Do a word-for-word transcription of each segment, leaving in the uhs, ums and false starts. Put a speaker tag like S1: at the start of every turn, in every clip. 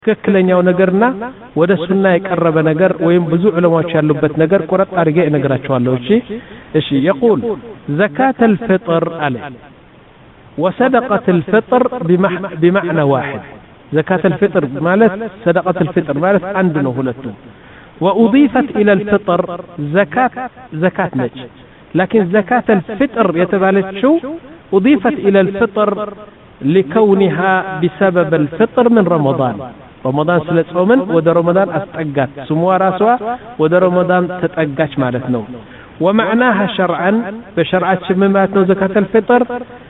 S1: ትክክለኛው ነገርና ወደ ሱና የቀረበ ነገር ወይም ብዙ ዑለማዎች ያሉበት ነገር ቆረጥ አድርጌ እነግራቸዋለሁ። እሺ እሺ يقول زكاة الفطر عليه وصدقة الفطر بمعنى واحد. زكاة الفطر مالت صدقة الفطر مالت عندنا هلتو وأضيفت إلى الفطر زكاة زكاة نج لكن زكاة الفطر يتبالت شو أضيفت إلى الفطر لكونها بسبب الفطر من رمضان. رمضان سلت صومن وده رمضان أتأجت سموا راسوا وده رمضان تتأجت مالتنا ومعناها شرعا بشرعات شمماتنا زكاة الفطر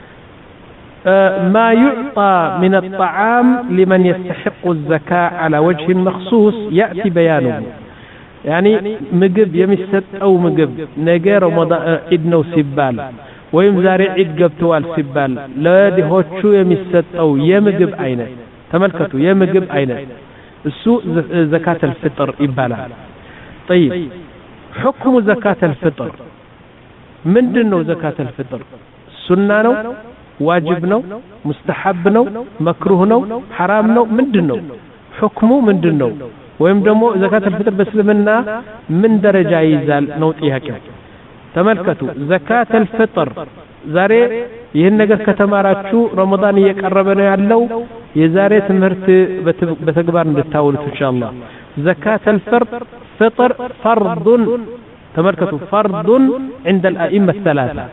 S1: ما يعطى من الطعام لمن يستحق الزكاة على وجه مخصوص يأتي بيانه. يعني مجب يمسد أو مجب نجار رمضان إدنو سبال ويم زارع عيد قبتوال سبال لا دي هوتشو يمسد أو يمجب عينه تملكته يمجب عينه السوء زكاة الفطر إبالا. طيب حكم زكاة الفطر من دنو زكاة الفطر سنة نو واجب نو مستحب نو مكروه نو حرام نو من دنو حكمه من دنو ويم دمو زكاة الفطر بسلمنا من درجة يزال نوتيها كم تملكته زكاة الفطر زاري ይህን ነገር ከተማራችሁ ረመዳን እየቀረበ ነው ያለው የዛሬ ትምህርት በተግባር እንድታውሉት ኢንሻአላህ زكاة الفطر فطر فرض تملكته فرض عند الأئمة الثلاثة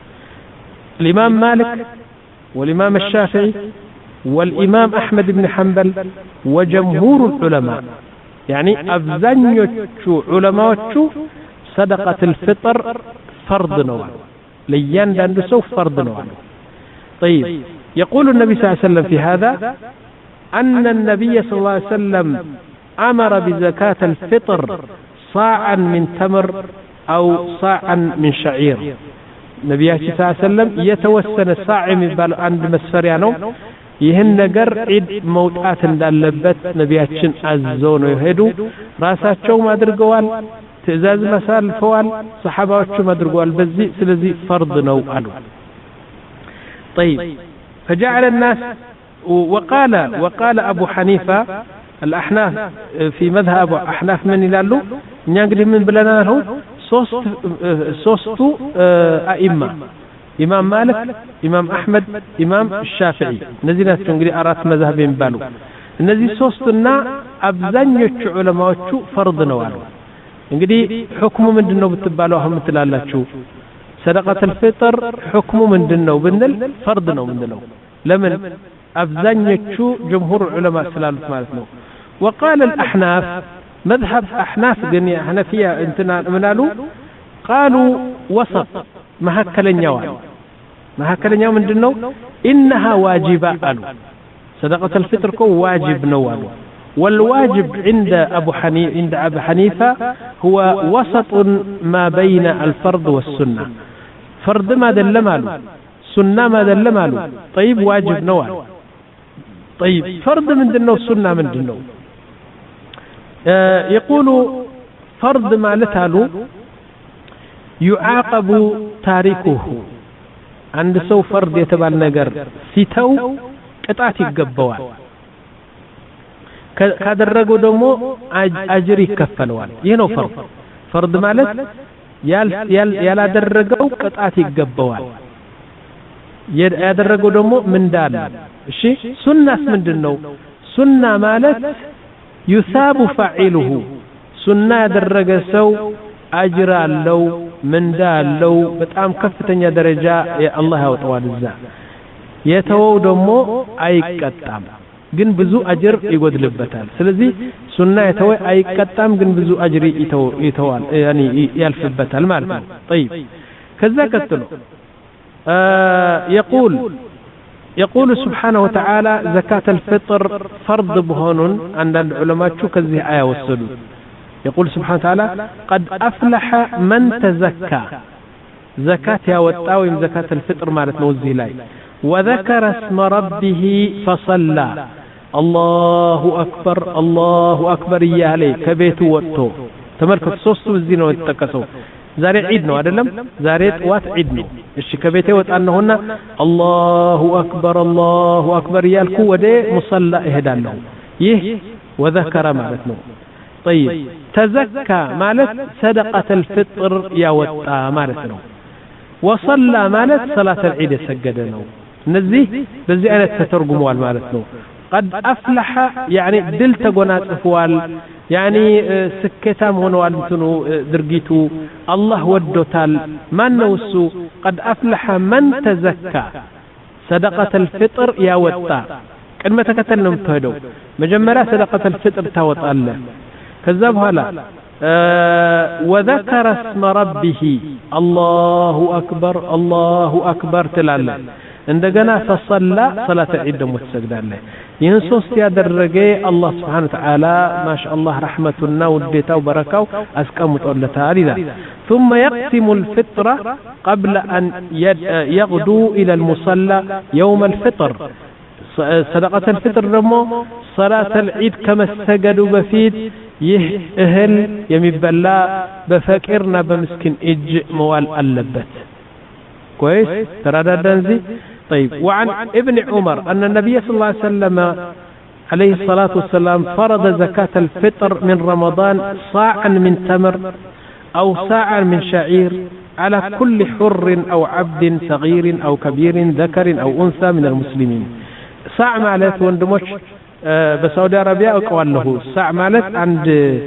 S1: الإمام مالك والإمام الشافعي والإمام أحمد بن حنبل وجمهور العلماء. يعني أبزنيوتشو علماء صدقة الفطر فرض نوع ليان داندسو فرض نوع. طيب يقول النبي صلى الله عليه وسلم في هذا أن النبي صلى الله عليه وسلم أمر بزكاة الفطر صاعا من تمر أو صاعا من شعير. النبي صلى الله عليه وسلم يتوسن الصاع من بال عند مسفريانو ይህን ነገር ዒድ መውጣት እንዳለበት ነቢያችን አዘውን ይሄዱ ራሳቸው አድርገዋል ትእዛዝ መሳልፈዋል ሰሃባዎቹ አድርገዋል በዚህ ስለዚህ ፈርድ ነው አሉ። طيب فجعل الناس وقال وقال ابو حنيفه الاحناف في مذهب احناف من ይላሉ እኛ እንግዲህ ምን ብለናል ነው ሶስት ሶስቱ አኢማ ኢማም ማሊክ ኢማም አህመድ ኢማም ሻፊዒ እነዚህ ናቸው እንግዲህ አራት መዝሀብ የሚባሉ እነዚህ ሶስቱና አብዛኞቹ ዑለማዎቹ ፈርድ ነው አሉ። እንግዲህ ሁክሙ ምንድነው ብትባለው አሁን ትላላችሁ ሰደቀተ الفطر ሁክሙ ምንድነው ብንል ፈርድ ነው ምንለው ለምን አብዛኞቹ ጀምሁር ዑለማ ስላሉት ማለት ነው። وقال الاحناف مذهب احناف ግን የሐነፊያ እንትና ምናሉ قالوا وسط መሐከለኛው መሐከለኛው ምንድነው انها واجبه قالوا صدقه الفطر كو واجب ነው አሉ። والواجب عند ابو حنيفه عند ابو حنيفه هو وسط ما بين الفرض والسنه. فرض ما دلمالو سنه ما دلمالو طيب واجب ነው አሉ። طيب فرض ምንድነው سنه ምንድነው آه يقول فرض ማለት አሉ يعاقب تاركه عند سو فرض የተባለ ነገር ሲተው ቅጣት ይገባዋል ካደረገው ደግሞ አጅር ይከፈለዋል። ይሄ ነው ፈርድ። ፈርድ ማለት ያላደረገው ቅጣት ይገባዋል ያደረገው ደግሞ ምንዳል። እሺ ሱናስ ምንድነው? ሱና ማለት يثاب فاعله ሱና ያደረገ ሰው አጅር አለው ምንዳ አለው በጣም ከፍተኛ ደረጃ የአላህ ያወጣዋል እዛ የተወው ደግሞ አይቀጣም ግን ብዙ አጅር ይጎድልበታል። ስለዚህ ሱና የተወ አይቀጣም ግን ብዙ አጅር ይተዋል يعني ያልፍበታል ማለት ነው። طيب ከዛ ቀጥሎ يقول يقول سبحانه وتعالى زكاة الفطر فرض بهونن عند العلماء شو كذي آية وصلوا يقول سبحانه وتعالى قد أفلح من تزكى زكاة يا وتاويم زكاة الفطر مالت نوزي لاي وذكر اسم ربه فصلى الله أكبر الله أكبر يا لي كبيت وتو تملكت صوصو الزينة والتكسو زاري عيد نو أدلم زاري وات عيد نو إيش كبيته وتأنهن الله أكبر الله أكبر يالكو ودي مصلى إهدانه يه وذكر مالتنا طيب تزكى مالت صدقة الفطر يا وطا مالتنا وصلى مالت صلاة العيد سجدنا نزيه بزي أنا تترجموا مالتنا قد أفلح يعني دل تقنات أفوال يعني سكتام هنوال مثنو درقيتو الله ودوتال من نوسو قد أفلح من تزكى صدقة الفطر يا وطا كلمة تكتلنا متهدو مجمرة صدقة الفطر تاوط الله كذب هلا أه وذكر اسم ربه الله أكبر الله أكبر تلالا عندنا فصلى صلاة العيد متسجد الله ينصص يادر رجاء الله سبحانه وتعالى ما شاء الله رحمتنا وديته وبركاته أسكمت الله ثم يقسم الفطرة قبل أن يغدو إلى المصلى يوم الفطر صدقة الفطر رمو صلاة العيد كما استجدوا بفيد يهل يمبلا بفكرنا بمسكن إج موال اللبت كويس ترى دنزي طيب وعن ابن عمر أن النبي صلى الله عليه وسلم عليه الصلاة والسلام فرض زكاة الفطر من رمضان صاعا من تمر أو صاعا من شعير على كل حر أو عبد صغير أو كبير ذكر أو أنثى من المسلمين صاع مالت وندموش آه بسعودي عربية أقوال له صاع مالت عند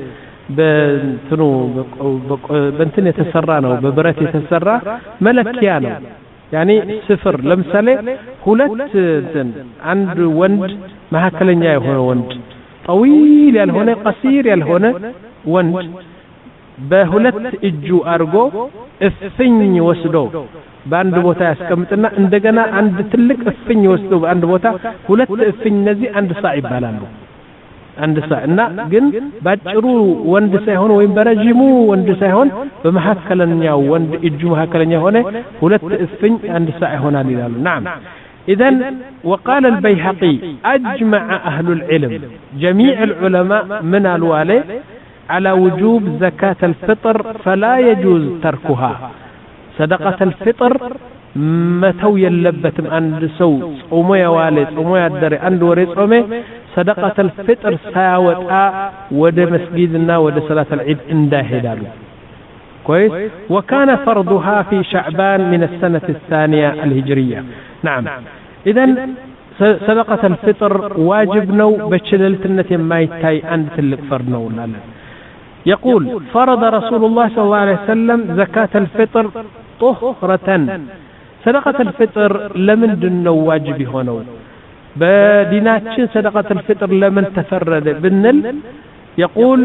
S1: بنتنو بنتن يتسرانو ببرات يتسرى ملكيانو يعني صفر لمثالي هلت عند وند مهكلنيا يهون وند طويل يالهونه قصير يالهونه وند بهلت اجو ارغو افني وسدو باند بوتا ያስቀምጥና እንደገና አንድ ትልቅ እፍኝ ወስዶ ባንድ ቦታ ሁለት እፍኝ ነዚህ አንድ ሳዕ ይባላሉ አንድ ሳዕ እና ግን ባጭሩ ወንድ ሳይሆን ወይም በረጅሙ ወንድ ሳይሆን በመሐከለኛው ወንድ እጁ መሐከለኛ ሆነ ሁለት እፍኝ አንድ ሳዕ ይሆናል ይላሉ نعم اذا وقال البيهقي اجمع اهل العلم جميع العلماء من الوالي على وجوب زكاة الفطر فلا يجوز تركها صدقة الفطر متو يلبتم عند سو صومو يا والد صومو يا دري عند وري صومي صدقة الفطر ساوتا ود مسجدنا ود صلاة العيد انداهدالو كويس وكان فرضها في شعبان من السنة الثانية الهجرية نعم اذا صدقة الفطر واجب نو بشللتنة ما يتاي عند تلك فرض نو لا يقول فرض رسول الله صلى الله عليه وسلم زكاة الفطر طهرة صدقة الفطر لمن دنو واجب هونو بديناتشن صدقة الفطر لمن تفرد بالنل يقول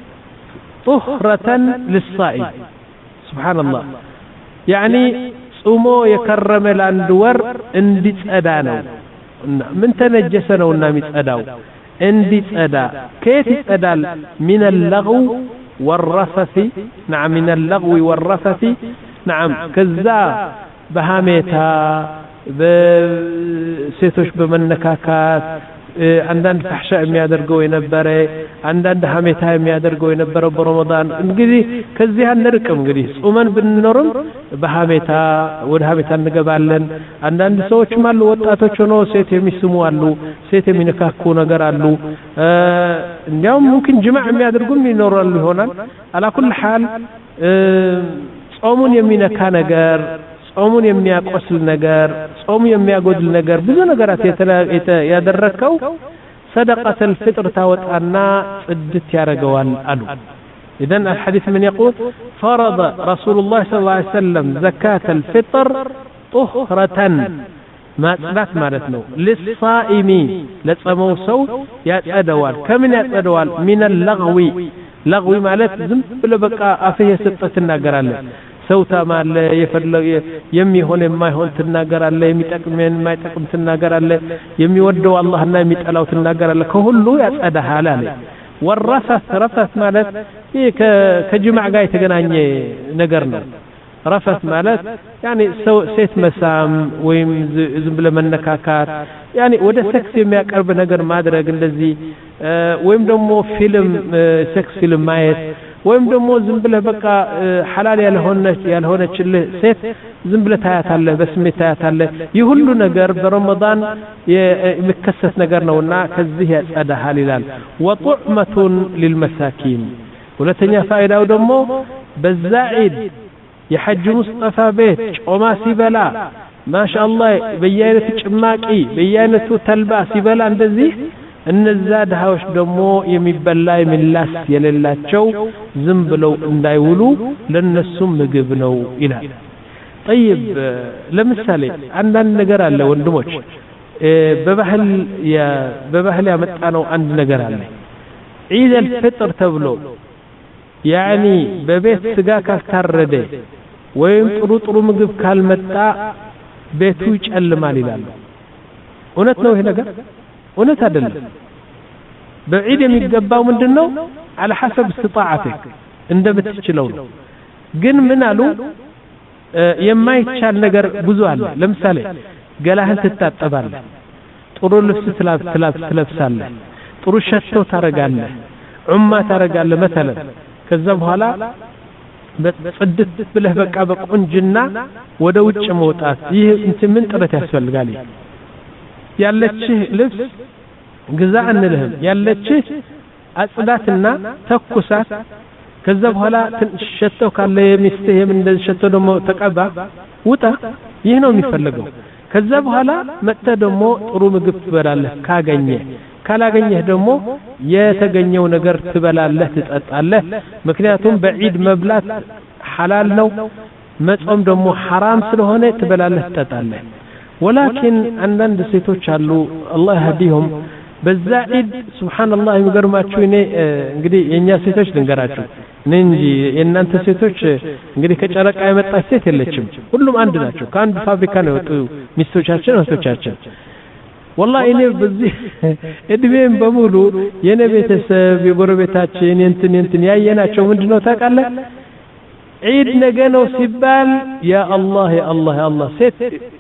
S1: طهرة للصائم سبحان الله يعني صومو يكرم الاندور انديت ادانو من تنجسنا وناميت اداو انديت ادا كيف ادال من اللغو والرفث نعم من اللغو والرفث نعم كذا بهاميتا بسيتوش بمنكاكات عندنا فحشاء የሚያደርገው የነበረ አንዳንድ ሀሜታ የሚያደርገው የነበረ በረመዳን እንግዲህ ከዚህ አንርቅም እንግዲህ ጾመን ብንኖርም በሀሜታ ወደ ሀሜታ እንገባለን አንዳንድ ሰዎችም አሉ ወጣቶች ሆነው ሴት የሚስሙ አሉ ሴት የሚነካኩ ነገር አሉ እንዲያውም ممكن ጅማዕ የሚያደርጉም ይኖራሉ ይሆናል على كل حال ጾሙን የሚነካ ነገር ጾሙን የሚያቆስል ነገር ጾሙ የሚያጎድል ነገር ብዙ ነገራት ያደረከው صدقة الفطر ታወጣና ጽድት ያረጋዋል አሉ اذا الحديث من يقول فرض رسول الله صلى الله عليه وسلم زكاة الفطر طهرة ما ጽዳት ማለት ነው للصائم ለጾመው ሰው ያጸደዋል ከምን ያጸደዋል من اللغو لغو ማለት ዝም ብሎ በቃ አፍህ የሰጠት ተናገራለህ ሰውታ ማለ የፈለገ የሚሆን የማይሆን ተናገራለ የሚጠቅመን የማይጠቅም ተናገራለ የሚወደው አላህና የሚጠላው ተናገራለ ከሁሉ ያጸዳሃል አለ ወረፈት ረፈት ማለት ይሄ ከጅማዕ ጋር የተገናኘ ነገር ነው ረፈት ማለት يعني ሴት መሳም ወይም ዝም ብለ መነካካት يعني ወደ ሴክስ የሚያቀርብ ነገር ማድረግ እንደዚህ ወይም ደግሞ ፊልም ሴክስ ፊልም ማየት ወይም ደግሞ ዝም ብለህ በቃ ሐላል ያልሆነች ያልሆነችልህ ሴት ዝም ብለህ ታያታለህ በስሜት ታያታለህ ይህ ሁሉ ነገር በረመዳን የሚከሰት ነገር ነውና ከዚህ ያጸዳሃል ይላል ወጡዕመቱን للمساكين ሁለተኛ ፋይዳው ደግሞ በዛ ዒድ የሐጅ ሙስጠፋ ቤት ጮማ ሲበላ ማሻአላህ በየአይነቱ ጭማቂ በየአይነቱ ተልባ ሲበላ እንደዚህ እነዛ ድሃዎች ደግሞ የሚበላ የሚላስ የሌላቸው ዝም ብለው እንዳይውሉ ለነሱም ምግብ ነው ይላል طيب ለምሳሌ አንዳንድ ነገር አለ ወንድሞች በባህል በባህል ያመጣነው አንድ ነገር አለ ዒድ አልፍጥር ተብሎ ያኒ በቤት ስጋ ካልታረደ ወይም ጥሩ ጥሩ ምግብ ካልመጣ ቤቱ ይጨልማል ይላሉ እውነት ነው ይሄ ነገር እውነት አይደለም በዒድ የሚገባው ምንድነው على حسب استطاعتك እንደ ብትችለው ነው ግን ምን አሉ የማይቻል ነገር ብዙ አለ ለምሳሌ ገላህን ትታጠባለህ ጥሩ ልብስ ትለብሳለህ ጥሩ ሸቶ ታረጋለህ ዑማ ታረጋለህ مثلا ከዛ በኋላ በጽድት ብለህ በቃ በቁንጅና ወደ ውጭ መውጣት ይህ እንትን ምን ጥረት ያስፈልጋል ያለችህ ልብስ ግዛ አንልህም ያለችህ አጽዳትና ተኩሳት ከዛ በኋላ ሸተው ካለ የሚስትህ የምን እንደዚህ ሸተው ደግሞ ተቀባ ውጣ ይህ ነው የሚፈልገው ከዛ በኋላ መጥተ ደግሞ ጥሩ ምግብ ትበላለህ ካገኘ ካላገኘህ ደግሞ የተገኘው ነገር ትበላለህ ትጠጣለህ ምክንያቱም በዒድ መብላት ሐላል ነው መጾም ደግሞ ሐራም ስለሆነ ትበላለህ ትጠጣለህ ولكن عندنا ሴቶች አሉ አላህ ያህዲهم በዛ ዒድ ሱብሃንአላህ የሚገርማችሁ እኔ እንግዲህ የኛ ሴቶች ልንገራችሁ እንጂ የእናንተ ሴቶች እንግዲህ ከጨረቃ የመጣች ሴት የለችም ሁሉም አንድ ናቸው ከአንድ ፋብሪካ ነው የወጡ ሚስቶቻችን እህቶቻችን والله እኔ በዚህ እድሜም በሙሉ የኔ ቤተሰብ የጎረቤታችን እንትን እንትን ያየናቸው ምንድነው ታውቃለህ ዒድ ነገ ነው ሲባል ያ አላህ ያ አላህ ያ አላህ ሴት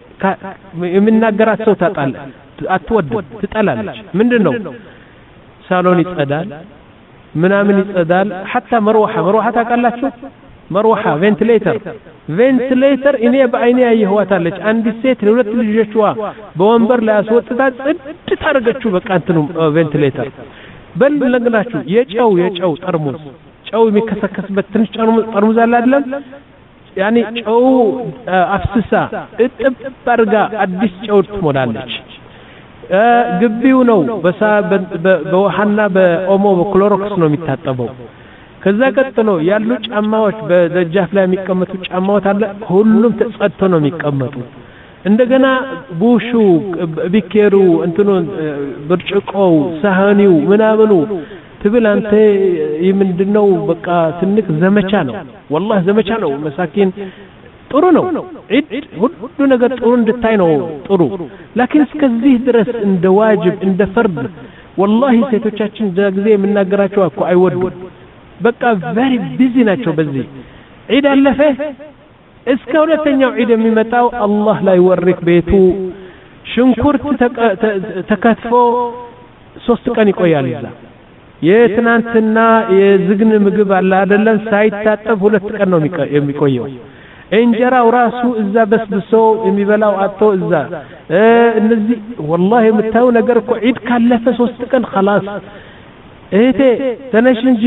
S1: የምናገራት ሰው ታጣለ አትወድም ትጠላለች ምንድነው ሳሎን ይጸዳል ምናምን ይጸዳል حتى መርዋሃ መርዋሃ ታውቃላችሁ መርዋሃ ቬንቲሌተር ቬንቲሌተር እኔ በአይኔ ያየኋታለች አንድ ሴት ለሁለት ልጆቿ በወንበር ላይ አስወጥታ ጽድት ታርገችው በቃ እንትኑ ቬንቲሌተር በል ለግናችሁ የጨው የጨው ጠርሙዝ ጨው የሚከሰከስበት ትንሽ ጠርሙዝ አለ አይደለም ያኒ ጨው አፍስሳ እጥብ አርጋ አዲስ ጨው ትሞላለች ግቢው ነው በውሃና በኦሞ በክሎሮክስ ነው የሚታጠበው ከዛ ቀጥሎ ያሉ ጫማዎች በደጃፍ ላይ የሚቀመጡ ጫማዎች አለ ሁሉም ተጸድቶ ነው የሚቀመጡ እንደገና ቡሹ ቢኬሩ እንትኑ ብርጭቆው ሳህኒው ምናምኑ ትብል አንተ ምንድነው በቃ ትንቅ ዘመቻ ነው والله ዘመቻ ነው መሳኪን ጥሩ ነው ዒድ ሁሉ ነገር ጥሩ እንድታይ ነው ጥሩ لكن እስከዚህ ድረስ እንደ ዋጅብ እንደ ፈርድ والله ሴቶቻችን ጊዜ የምናገራቸው እኮ አይወዱም በቃ very busy ናቸው በዚህ ዒድ አለፈ እስከ ሁለተኛው ዒድ የሚመጣው አላህ ላይ ወርክ ቤቱ ሽንኩርት ተከትፎ ሶስት ቀን ይቆያል ይዛ የትናንትና የዝግን ምግብ አለ አይደለም ሳይታጠብ ሁለት ቀን ነው የሚቆየው እንጀራው ራሱ እዛ በስብሶ የሚበላው አጥቶ እዛ እነዚህ والله የምታዩ ነገር እኮ ዒድ ካለፈ ሶስት ቀን خلاص እህቴ ተነሽ እንጂ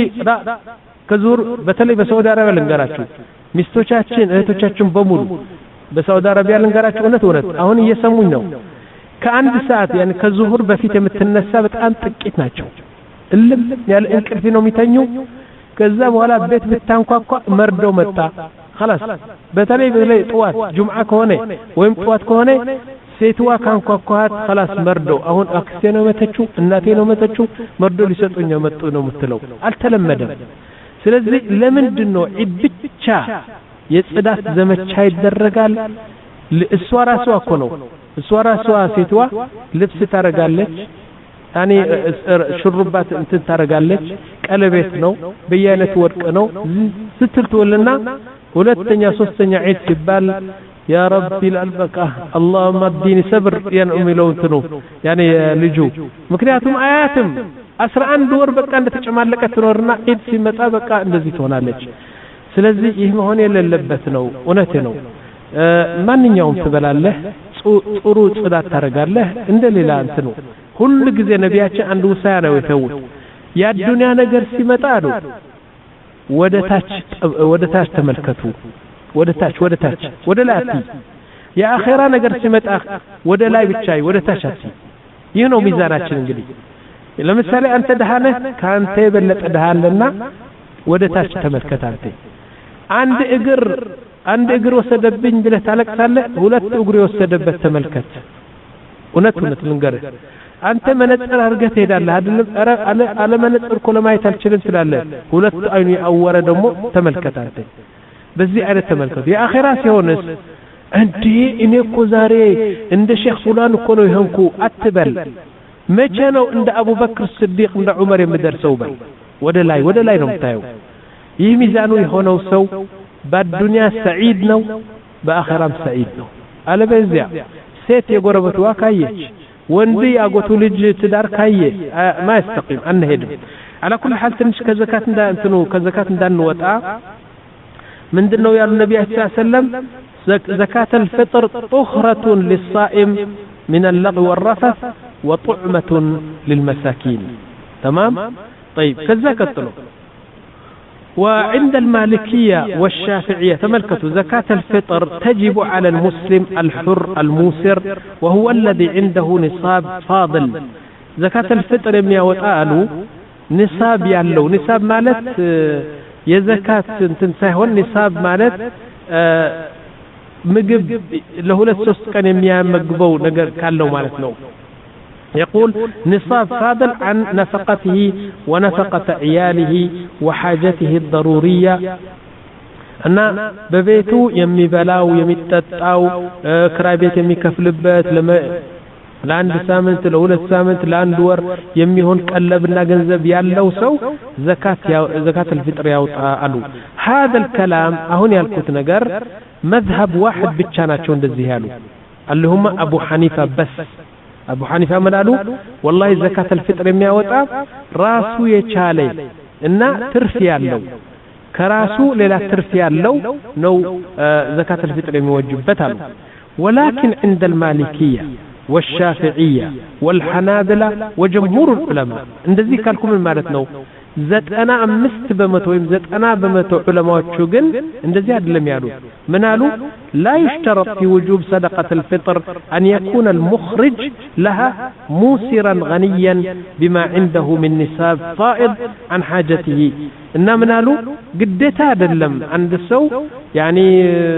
S1: ከዙር በተለይ በሳውዲ አረቢያ ልንገራችሁ ሚስቶቻችን እህቶቻችን በሙሉ በሳውዲ አረቢያ ልንገራችሁ እውነት እውነት አሁን እየሰሙኝ ነው ከአንድ ሰዓት يعني ከዙሁር በፊት የምትነሳ በጣም ጥቂት ናቸው እልም ያለ እንቅልፍ ነው የሚተኙ ከዛ በኋላ ቤት ብታንኳኳ መርዶ መጣ خلاص በተለይ በተለይ ጧት ጁምዓ ከሆነ ወይም ጧት ከሆነ ሴትዋ ካንኳኳት خلاص መርዶ አሁን አክስቴ ነው መተቹ እናቴ ነው መተቹ መርዶ ሊሰጡኝ መጡ ነው የምትለው አልተለመደም ስለዚህ ለምንድን ነው ዒድ ብቻ የጽዳት ዘመቻ ይደረጋል እሷ ራሷ እኮ ነው እሷ ራሷ ሴትዋ ልብስ ታረጋለች ያኒ ሽሩባት እንትን ታረጋለች ቀለቤት ነው በየአይነት ወርቅ ነው ስትልትወልና ሁለተኛ ሶስተኛ ዒድ ሲባል ያ ረቢ ለልበቃ اللهم اديني صبر ያን ኡሚለው እንትኑ ያኒ ልጁ ምክንያቱም አያትም አስራ አንድ ወር በቃ እንደተጨማለቀ ትኖርና ኢድ ሲመጣ በቃ እንደዚህ ትሆናለች ስለዚህ ይህ መሆን የሌለበት ነው እውነቴ ነው ማንኛውም ትበላለህ ጥሩ ጽዳት ታረጋለህ እንደሌላ እንትኑ ሁሉ ጊዜ ነቢያችን አንድ ውሳያ ነው የተውት ያ ዱንያ ነገር ሲመጣ አሉ ወደ ታች ወደ ታች ተመልከቱ ወደ ታች ወደ ታች ወደ ላይ የአኺራ ነገር ሲመጣ ወደ ላይ ብቻ ወደ ታች አትይ ይህ ነው ሚዛናችን እንግዲህ ለምሳሌ አንተ ደሃነህ ካንተ የበለጠ ደሃለና ወደ ታች ተመልከት አንተ አንድ እግር አንድ እግር ወሰደብኝ ብለህ ታለቅሳለህ ሁለት እግር ወሰደበት ተመልከት እውነት እውነት ልንገርህ አንተ መነጽር አድርገህ ትሄዳለህ አይደለም አረ አለ አለ መነጽር እኮ ለማየት አልችልም ትላለህ ሁለት አይኑ ያወረ ደግሞ ተመልከት አንተ በዚህ አይነት ተመልከት የአኺራ ሲሆንስ እንዴ እኔ እኮ ዛሬ እንደ ሼክ ፉላን እኮ ነው ይሆንኩ አትበል መቼ ነው እንደ አቡበክር ሲዲቅ እንደ ዑመር የምደርሰው በል ወደ ላይ ወደ ላይ ነው የምታየው ይህ ሚዛኑ የሆነው ሰው በዱንያ ሰዒድ ነው በአኺራም ሰዒድ ነው አለበዚያ ሴት የጎረበቱ ካየች ወንድ ያጎቱ ልጅ ትዳር ካየ ما يستقيم አንሄድም على كل حال ትንሽ ከዘካት እንዳ እንትኑ ከዘካት እንዳንወጣ ምንድነው ያሉ ነብዩ ሰለላሁ ዐለይሂ ወሰለም زكاة الفطر طهرة للصائم من اللغو والرفث وطعمة للمساكين تمام طيب كذا قتلوا وعند المالكية والشافعية تملكتوا زكاة الفطر تجب على المسلم الحر الموسر وهو الذي عنده نصاب فاضل زكاة الفطر يميا وتقالوا نصاب يالو نصاب مالت يزكاة تنساهون نصاب مالت ምግብ ለሁለት ሶስት ቀን የሚያመግበው ነገር ካለው ማለት ነው يقول نصاب فاضل عن نفقته ونفقة عياله وحاجته الضرورية أن ببيته يميبلاو يميتتاو كراي بيت يميكفلبت لما لعند سامنت لولا سامنت لعند ور يميهون قلبنا ገንዘብ ያለው ሰው زكاة زكاة الفطر ያውጣሉ هذا الكلام አሁን ያልኩት ነገር مذهب واحد ብቻ ናቸው እንደዚህ ያሉ اللهم ابو حنيفه بس ابو حنيفه مالو والله زكاة الفطر የሚያወጣ ራሱ የቻለ እና ትርፍ ያለው ከራሱ ሌላ ትርፍ ያለው ነው زكاة الفطر የሚወጅበት አሉ ولكن عند المالكيه والشافعية والحنابلة وجمهور العلماء እንደዚህ ካልኩም ማለት ነው ዘጠና አምስት በመቶ ወይም ዘጠና በመቶ ዑለማዎቹ ግን እንደዚህ አይደለም ያሉ ምን አሉ لا يشترط في وجوب صدقة الفطر أن يكون المخرج لها موسرا غنيا بما عنده من نصاب فائض عن حاجته إنما من قالوا قديت አይደለም عند السو يعني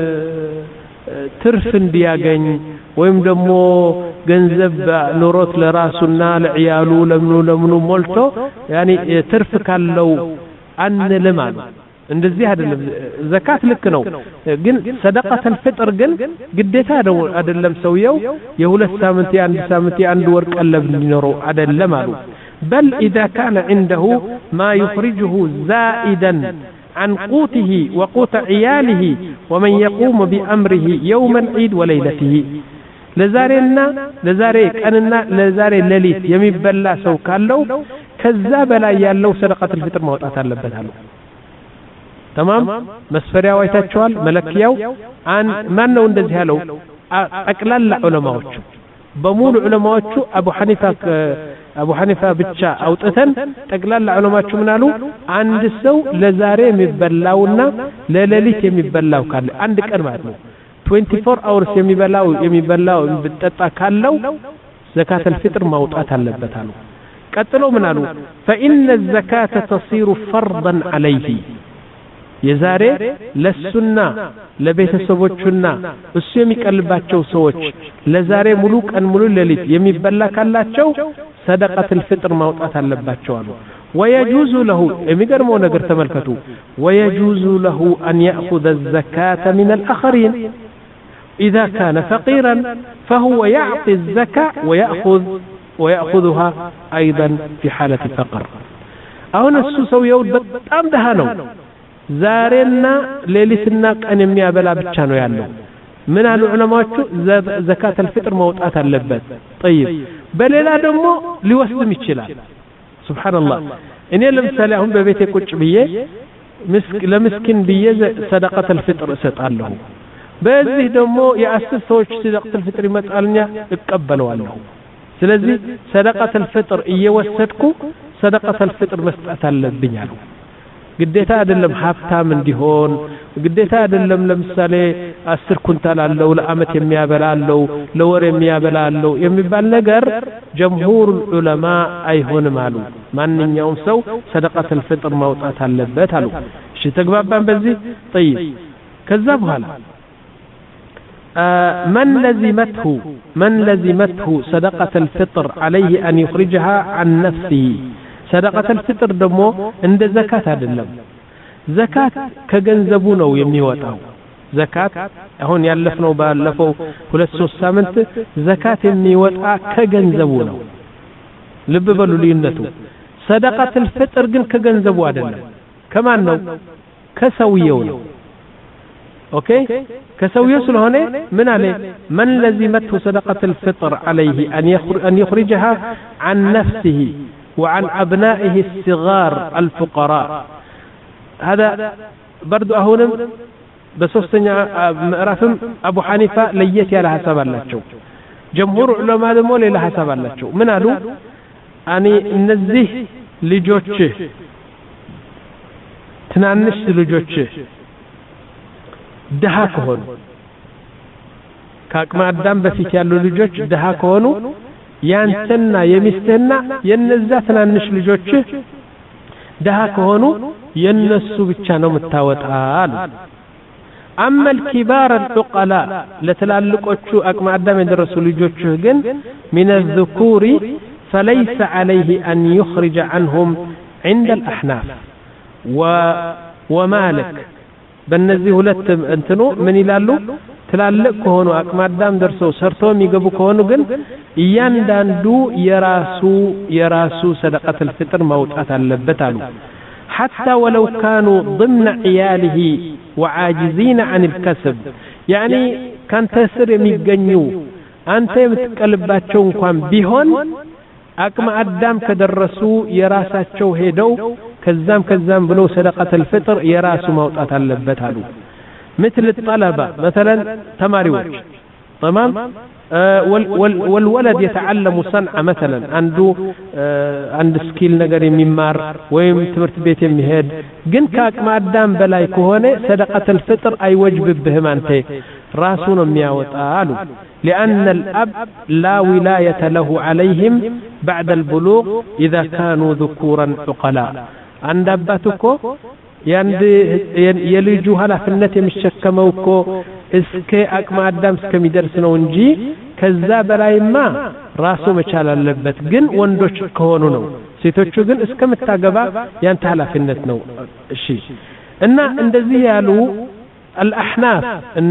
S1: ትርፍ እንዲያገኝ ወይም ደግሞ ገንዘብ ኑሮት ለራሱና ለعيالو ለምኑ ለምኑ ሞልቶ ያኒ ትርፍ ካለው አንልም አሉ እንደዚህ አይደለም ዘካት ልክ ነው ግን ሰደቃተል ፍጥር ግን ግዴታ አይደለም ሰውየው የሁለት ሳምንት የአንድ ሳምንት የአንድ ወር ቀለብ እንዲኖረው አይደለም አሉ بل إذا كان عنده ما يخرجه زائدا عن قوته وقوت عياله ومن يقوم بأمره يوم العيد وليلته لزارنا لزاري كأننا لزاري لليت يمبلا سو كالو كذاب لا يالو صدقة الفطر موطات አለበታል تمام መስፈሪያ ወይታቸዋል መለኪያው አን ማን ነው እንደዚህ ያለው አቅላላ ዑለማዎቹ በሙሉ ዑለማዎቹ አቡ ሐኒፋ አቡ ሐኒፋ ብቻ አውጥተን ጠቅላላ ዑለማዎቹ ምናሉ አንድ ሰው ለዛሬ የሚበላውና ለሌሊት የሚበላው ካለ አንድ ቀን ማለት ነው twenty-four hours የሚበላው የሚበላው ብትጠጣ ካለው زكاة الفطر ማውጣት አለበት አሉ ቀጥሎ ምናሉ فإن الزكاة تصير فرضا عليه የዛሬ ለሱና ለቤተሰቦቹና እሱ የሚቀልባቸው ሰዎች ለዛሬ ሙሉ ቀን ሙሉ ሌሊት የሚበላ ካላቸው صدقة الفطر ማውጣት አለባቸው አሉ ويجوز له የሚገርመው ነገር ተመልከቱ ويجوز له أن يأخذ الزكاة من الآخرين إذا كان فقيرا فهو يعطي الزكاة ويأخذ ويأخذها أيضا في حالة الفقر أهون السوسو يود بطام دهانو زارنا ليلتنا قن የሚያበላ ብቻ ነው ያለው ምን አሉ ዑለማዎቹ زكاة الفطر ማውጣት አለበት طيب በሌላ ደግሞ ሊወስድም ይችላል ሱብሃንአላህ እኔ ለምሳሌ አሁን በቤቴ ቁጭ ብዬ ምስክ ለምስኪን ብዬ ሰደቀተል ፍጥር እሰጣለሁ በዚህ ደግሞ የአስር ሰዎች ሰደቀተል ፍጥር ይመጣልኛ እቀበለዋለሁ ስለዚህ ሰደቀተል ፍጥር እየወሰድኩ ሰደቀተል ፍጥር መስጠት አለብኝ አሉ ግዴታ አይደለም ሀብታም እንዲሆን ግዴታ አይደለም ለምሳሌ አስር ኩንታል አለው ለአመት የሚያበላለው ለወር የሚያበላለው የሚባል ነገር ጀምሁር ዑለማ አይሆንም አሉ ማንኛውም ሰው ሰደቀተል ፍጥር ማውጣት አለበት አሉ እሺ ተግባባን በዚህ طيب ከዛ በኋላ من لزمته من لزمته صدقة الفطر عليه أن يخرجها عن نفسه صدقة الفطر دمو عند زكاة አይደለም زكاة ከገንዘቡ ነው የሚወጣው زكاة አሁን ያለፍነው ባለፈው ሁለት ሶስት ሳምንት زكاة የሚወጣ ከገንዘቡ ነው ልብ በሉ ልዩነቱ صدقة الفطر ግን ከገንዘቡ አይደለም ከማን ነው ከሰውየው ነው اوكي كسويه ስለሆነ ምን አለ من لزمته صدقة الفطر عليه ان ان يخرجها عن نفسه وعن ابنائه الصغار الفقراء هذا برضو አሁንም በሶስተኛ ምዕራፍም አቡ ሐኒፋ ለየት ያለ ሐሳብ አላቸው ጀምሁር ዑለማ ደግሞ ሌላ ሐሳብ አላቸው ምን አሉ አኒ እነዚህ ልጆች ትናንሽ ልጆች ደሃ ከሆኑ ከአቅመ አዳም በፊት ያሉ ልጆች ደሃ ከሆኑ ያንተና የሚስትህና የነዛ ትናንሽ ልጆች ደሃ ከሆኑ የነሱ ብቻ ነው የምታወጣው أما الكبار العقلاء لتلالقوቹ አቅመ አዳም የደረሱ ልጆች ግን من الذكور فليس عليه أن يخرج عنهم عند الأحناف و ومالك በእነዚህ ሁለት እንትኑ ምን ይላሉ ትላልቅ ከሆኑ አቅመ አዳም ደርሰው ሰርተው የሚገቡ ከሆኑ ግን እያንዳንዱ የራሱ የራሱ ሰደቀተል ፍጥር ማውጣት አለበት አሉ حتى ولو كانوا ضمن عياله وعاجزين عن الكسب يعني كان تسر የሚገኙ አንተ የምትቀልባቸው እንኳን ቢሆን አቅመ አዳም ከደረሱ የራሳቸው ሄደው ከዛም ከዛም ብለው ሰደቀተል ፍጥር የራሱ ማውጣት አለበት አሉ مثل الطلبة مثلا ተማሪዎች تمام والولد يتعلم صنعة مثلا عنده عند سكيل ነገር የሚማር ወይም ትምህርት ቤት የሚሄድ ግን ከአቅመ አዳም በላይ ከሆነ ሰደቀተል ፍጥር አይወጅብብህም አንተ ራሱ ነው የሚያወጣው አሉ لأن الأب لا ولاية له عليهم بعد البلوغ إذا كانوا ذكورا عقلاء عند አባቱኮ ያንድ የልጁ ኃላፊነት የሚሸከመው እኮ እስከ አቅመ አዳም እስከሚደርስ ነው እንጂ ከዛ በላይማ ራሱ መቻል አለበት ግን ወንዶች ከሆኑ ነው ሴቶቹ ግን እስከምታገባ ያንተ ኃላፊነት ነው እሺ እና እንደዚህ ያሉ الأحناف እና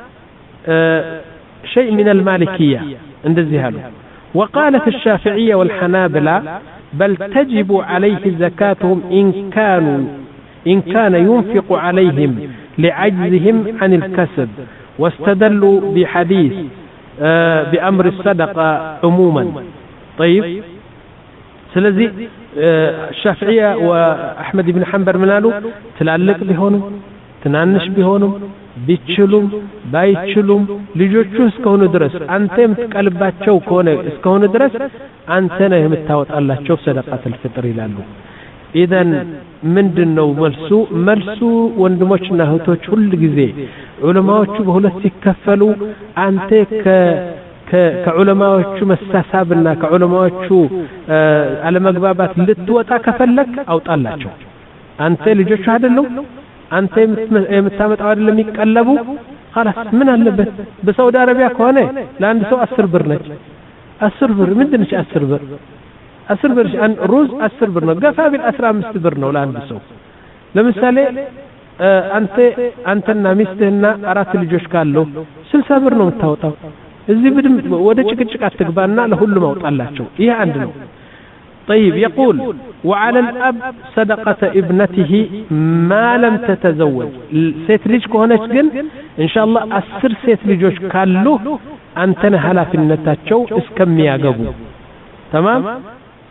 S1: شيء من المالكية እንደዚህ ያሉ وقالت الشافعية والحنابلة بل تجب عليه زكاتهم إن كانوا إن كان ينفق عليهم لعجزهم عن الكسب واستدلوا بحديث بأمر الصدقة عموما طيب سلذي الشافعية وأحمد بن حنبل منالو تلالك بهونم ትናንሽ ቢሆኑም ቢችሉም ባይችሉም ልጆቹ እስከሆኑ ድረስ አንተ የምትቀልባቸው ከሆነ እስከሆኑ ድረስ አንተ ነህ የምታወጣላቸው ሰደቀተል ፍጥር ይላሉ ኢዘን ምንድነው መልሱ መልሱ ወንድሞችና እህቶች ሁሉ ጊዜ ዑለማዎቹ በሁለት ሲከፈሉ አንተ ከ ከዑለማዎቹ መሳሳብና ከዑለማዎቹ አለመግባባት ልትወጣ ከፈለክ አውጣላቸው አንተ ልጆቹ አይደለም አንተ የምታመጣው አይደለም ይቀለቡ خلاص ምን አለበት በሳውዲ አረቢያ ከሆነ ለአንድ ሰው አስር ብር ነች አስር ብር ምንድነች አስር ብር አስር ብር ሩዝ አስር ብር ነው ገፋ ቢል አስራ አምስት ብር ነው ለአንድ ሰው ለምሳሌ አንተ አንተና ሚስትህና አራት ልጆች ካለው ስልሳ ብር ነው የምታወጣው እዚህ ብድም ወደ ጭቅጭቅ አትግባና ለሁሉም አውጣላቸው ይሄ አንድ ነው طيب يقول وعلى الأب صدقة ابنته ما لم تتزوج سيت ليج كهونش جن إن شاء الله أسر سيت ليجوش كالو أنتنا هلا في النتاجو اسكم ياجبو تمام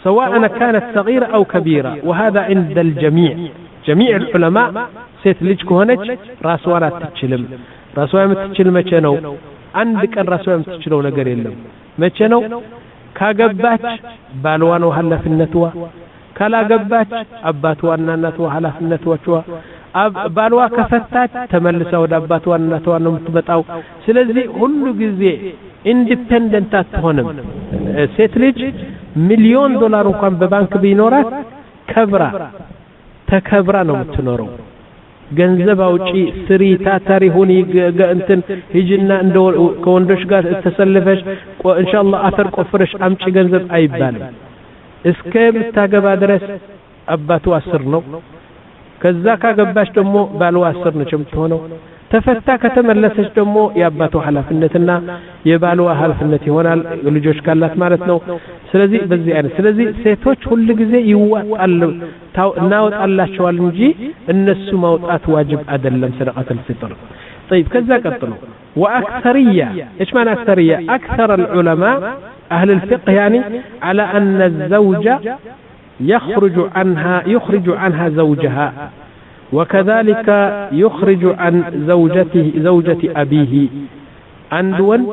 S1: سواء كانت صغيرة أو كبيرة وهذا عند الجميع جميع العلماء ست لج كهنج راسوانا تتشلم راسوانا تتشلم مچنو عندك الراسوانا تتشلو ነገር የለም መቸነው ካገባች ባልዋን ኃላፊነትዋ ካላገባች አባቷና እናቷ ኃላፊነትዋ ባልዋ ከፈታች ተመልሳ ወደ አባቷና እናቷ ነው የምትመጣው ስለዚህ ሁሉ ጊዜ ኢንዲፔንደንት አትሆንም ሴት ልጅ ሚሊዮን ዶላር እንኳን በባንክ ቢኖራት ከብራ ተከብራ ነው የምትኖረው ገንዘብ አውጪ ስሪ ታታሪ ሆኒ እንትን ሂጅና እንደ ከወንዶች ጋር ተሰልፈሽ ኢንሻአላህ አፈር ቆፍረሽ አምጪ ገንዘብ አይባልም እስከ ምታገባ ድረስ አባቱ አስር ነው ከዛ ካገባሽ ደግሞ ባልዋ አስር ነው የምትሆነው ተፈታ ከተመለሰች ደግሞ የአባቱ ኃላፊነትና የባልዋ ኃላፊነት ይሆናል ልጆች ካላት ማለት ነው ስለዚህ በዚህ አይነት ስለዚህ ሴቶች ሁሉ ጊዜ ይዋጣሉ እናወጣላቸዋል እንጂ እነሱ ማውጣት ዋጅብ አይደለም ሰደቃት الفطر طيب كذا قطلوا واكثريه ايش معنى اكثريه اكثر العلماء اهل الفقه يعني على ان الزوج يخرج عنها يخرج عنها زوجها وكذلك يخرج عن زوجته زوجة أبيه عند وند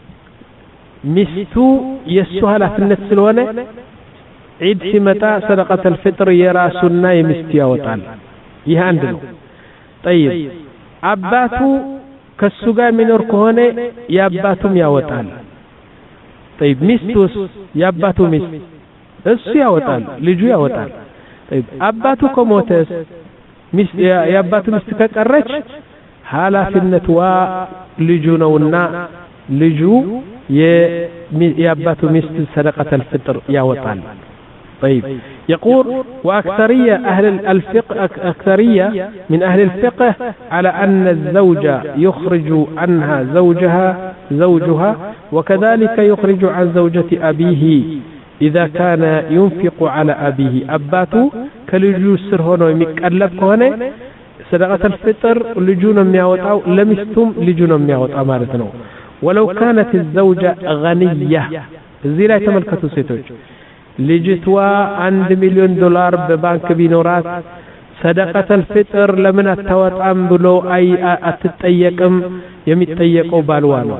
S1: مستو يسهل في النسلونة عيد سمتا صدقة الفطر يراسنا يمستيا وطال يها عندنا طيب أباتو كالسقا من أركهونة ياباتم يا وطال طيب مستوس ياباتو مست السو يا وطال لجو يا وطال طيب أباتو كموتس የአባቱ ሚስት ከቀረች ኃላፊነቷ ልጁ ነውና ልጁ የአባቱ ሚስት ሰደቃተ الفطر ያወጣል طيب يقول واكثريه اهل الفقه اكثريه من اهل الفقه على ان الزوج يخرج عنها زوجها زوجها وكذلك يخرج عن زوجة ابيه إذا كان ينفق على أبيه أباته كلجو سر هنا يمقلب كونه صدقة الفطر لجونا مياوطاو لمستم لجونا مياوطا معناتنو ولو كانت الزوجة غنية زي لا تملكتو سيتوج لجتوا عند مليون دولار ببنك بينورات صدقة الفطر لمن التوطعم بلو أي أتتطيقم يمتطيقو بالوانو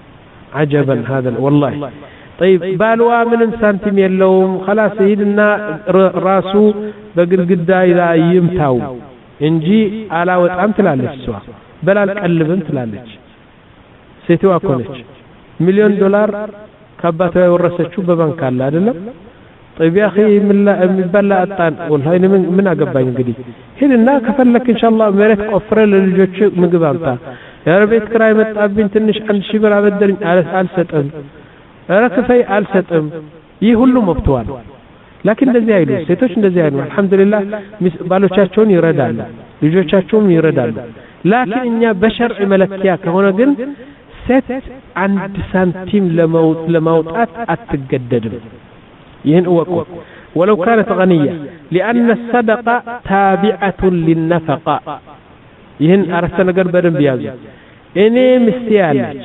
S1: عجبا هذا والله طيب بالوا من سنتيم يلوم خلاص يدنا راسو بغرغدا الى يمتاو እንጂ አላወጣም ትላለች እሷ በላል ቀልብም ትላለች ሴትዋ ኮነች ሚሊዮን ዶላር ከአባቷ የወረሰችው በባንክ አለ አይደለም طيب يا اخي من የሚበላ አጣን والله ምን ምን አገባኝ እንግዲህ ሄድና ከፈለክ ኢንሻአላህ መሬት ቆፍረ ለልጆች ምግብ አምጣ የቤት ክራይ መጣብኝ ትንሽ አንድ ሺህ ብር አበደርኝ አልሰጠም ረከፈይ አልሰጠም ይህ ሁሉ መብቷል لكن እንደዚህ አይሉ ሴቶች እንደዚህ አይሉ አልহামዱሊላህ ባሎቻቸውን ይረዳሉ ልጆቻቸውን ይረዳሉ لكن እኛ በሸርዕ መለኪያ ከሆነ ግን ሴት አንድ ሳንቲም ለማውጥ ለማውጣት አትገደድም ይህን እወቁ ولو كانت غنية لأن الصدقة تابعة للنفقة ይህን አረፍተ ነገር በደንብ ያዙ እኔ ምስቲያለች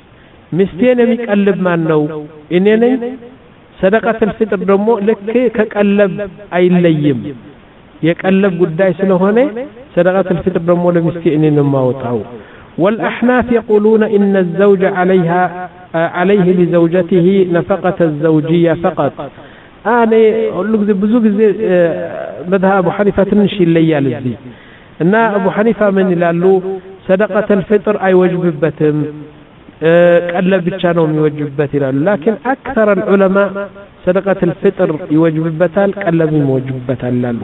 S1: ምስቴን የሚቀልብ ማን ነው እኔ ነኝ صدقة الفطر ደግሞ ልክ ከቀለብ አይለይም የቀለብ ጉዳይ ስለሆነ صدقة الفطر ደግሞ ለምስቴ እኔ ነው ማውጣው والأحناف يقولون إن الزوج عليها عليه لزوجته نفقة الزوجية فقط أنا أقول لك ብዙ ጊዜ مذهب أبو حنيفة ትንሽ ይለያል እዚህ እና أبو حنيفة من ይላሉ صدقة الفطر አይወጅብበትም ቀለብ ብቻ ነው የሚወጅብበት ይላሉ لكن أكثر العلماء صدقة الفطر يوجببታል ቀለብ ይወጅብበታል ይላሉ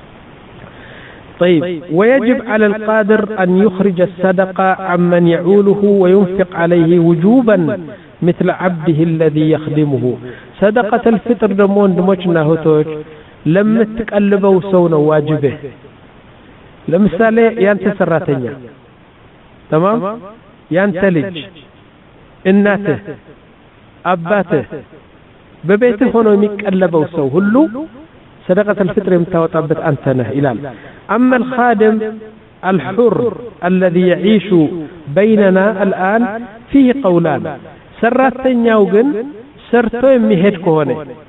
S1: طيب ويجب على القادر أن يخرج الصدقة عمن يعوله وينفق عليه وجوبا مثل عبده الذي يخدمه صدقة الفطر دمون دموچنا هوتوچ لما تقلبوا سونا واجبه لمثالي يانت سراتኛ تمام يانت لج እናትህ አባትህ በቤትህ ሆኖ የሚቀለበው ሰው ሁሉ صدقة الفطر የምታወጣበት አንተ ነህ ይላል أما الخادم الحر الذي يعيش بيننا الآن فيه قولان ሰራተኛው ግን ሰርቶ የሚሄድ ከሆነ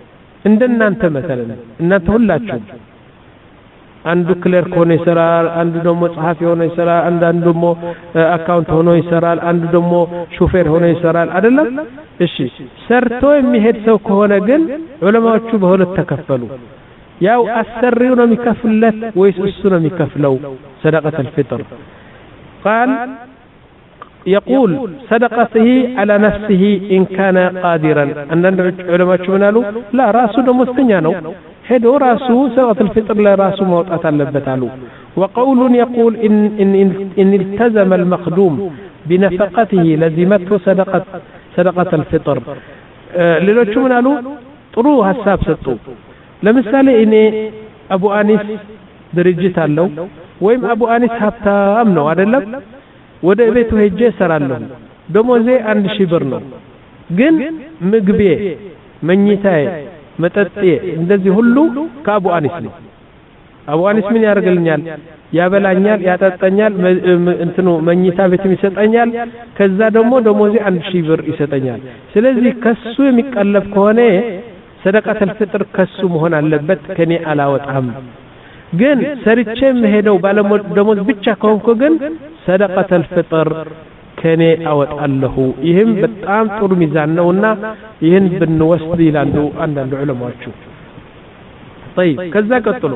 S1: እንደና አንተ مثلا እናንተ ሁላችሁ አንዱ ክለርክ ሆኖ ይሰራል አንዱ ደግሞ ጸሐፊ ሆኖ ይሰራል አንዱ ደግሞ አካውንት ሆኖ ይሰራል አንዱ ደግሞ ሹፌር ሆኖ ይሰራል አይደለም እሺ ሰርቶ የሚሄድ ሰው ከሆነ ግን ዑለማዎቹ በሁለት ተከፈሉ ያው አሰሪው ነው የሚከፍለት ወይስ እሱ ነው የሚከፍለው صدقة الفطر قال يقول صدقته على نفسه إن كان قادرا أن العلماء قالوا لا راسه دمستنيا ነው ሄዶ ራሱ صدقة الفطر ለራሱ ማውጣት አለበት አሉ وقول يقول إن إن إن التزم المخدوم بنفقته لزمته صدقة صدقة الفطر ሌሎቹ ምን አሉ ጥሩ ሐሳብ ሰጡ ለምሳሌ እኔ አቡ አኒስ ድርጅት አለው ወይም አቡ አኒስ ሀብታም ነው አይደለም ወደ ቤቱ ሄጄ እሰራለሁ ደሞዜ አንድ ሺህ ብር ነው ግን ምግቤ መኝታዬ መጠጤ እንደዚህ ሁሉ ከአቡ አኒስ ነው አቡ አኒስ ምን ያደርግልኛል ያበላኛል ያጠጣኛል እንትኑ መኝታ ቤት ይሰጠኛል ከዛ ደግሞ ደሞዜ አንድ ሺህ ብር ይሰጠኛል ስለዚህ ከሱ የሚቀለብ ከሆነ صدقة الفطر ከሱ መሆን አለበት ከኔ አላወጣም ግን ሰርቼም ሄደው ባለደሞዝ ብቻ ከሆንኩ ግን صدقة الفطر ከኔ አወጣለሁ ይህም በጣም ጥሩ ሚዛን ነውና ይህን ብንወስድ ይላሉ አንዳንድ ዑለማዎቹ طيب ከዛ ቀጥሎ